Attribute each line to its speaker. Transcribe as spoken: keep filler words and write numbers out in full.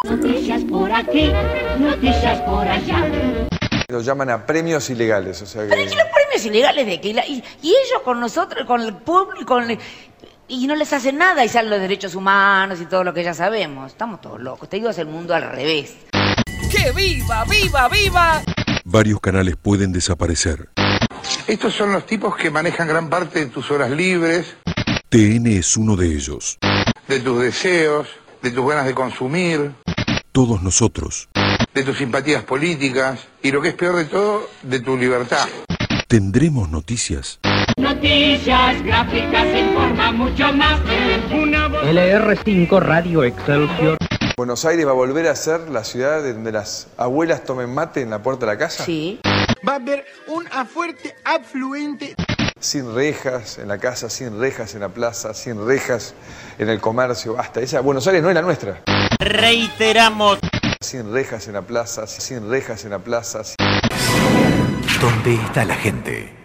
Speaker 1: Noticias por aquí, noticias por allá.
Speaker 2: Lo llaman a premios ilegales, o sea que...
Speaker 3: Pero ¿y los premios ilegales de qué? Y, la- y- y ellos con nosotros, con el público, con el- y no les hacen nada y salen los derechos humanos y todo lo que ya sabemos. Estamos todos locos. Te digo, es el mundo al revés.
Speaker 4: ¡Que viva, viva, viva!
Speaker 5: Varios canales pueden desaparecer.
Speaker 6: Estos son los tipos que manejan gran parte de tus horas libres,
Speaker 5: T N es uno de ellos.
Speaker 6: de tus deseos, de tus ganas de consumir,
Speaker 5: Todos nosotros
Speaker 6: de tus simpatías políticas y, lo que es peor de todo, de tu libertad.
Speaker 5: tendremos noticias.
Speaker 1: Noticias gráficas informa mucho más. Una voz...
Speaker 7: L R cinco Radio Excelsior.
Speaker 2: Buenos Aires va a volver a ser la ciudad donde las abuelas tomen mate en la puerta de la casa.
Speaker 3: Sí.
Speaker 8: Va a haber un fuerte afluente.
Speaker 2: Sin rejas en la casa, sin rejas en la plaza, sin rejas en el comercio. Basta, esa Buenos Aires no es la nuestra.
Speaker 4: Reiteramos.
Speaker 2: Sin rejas en la plaza, sin rejas en la plaza.
Speaker 9: ¿Dónde está la gente?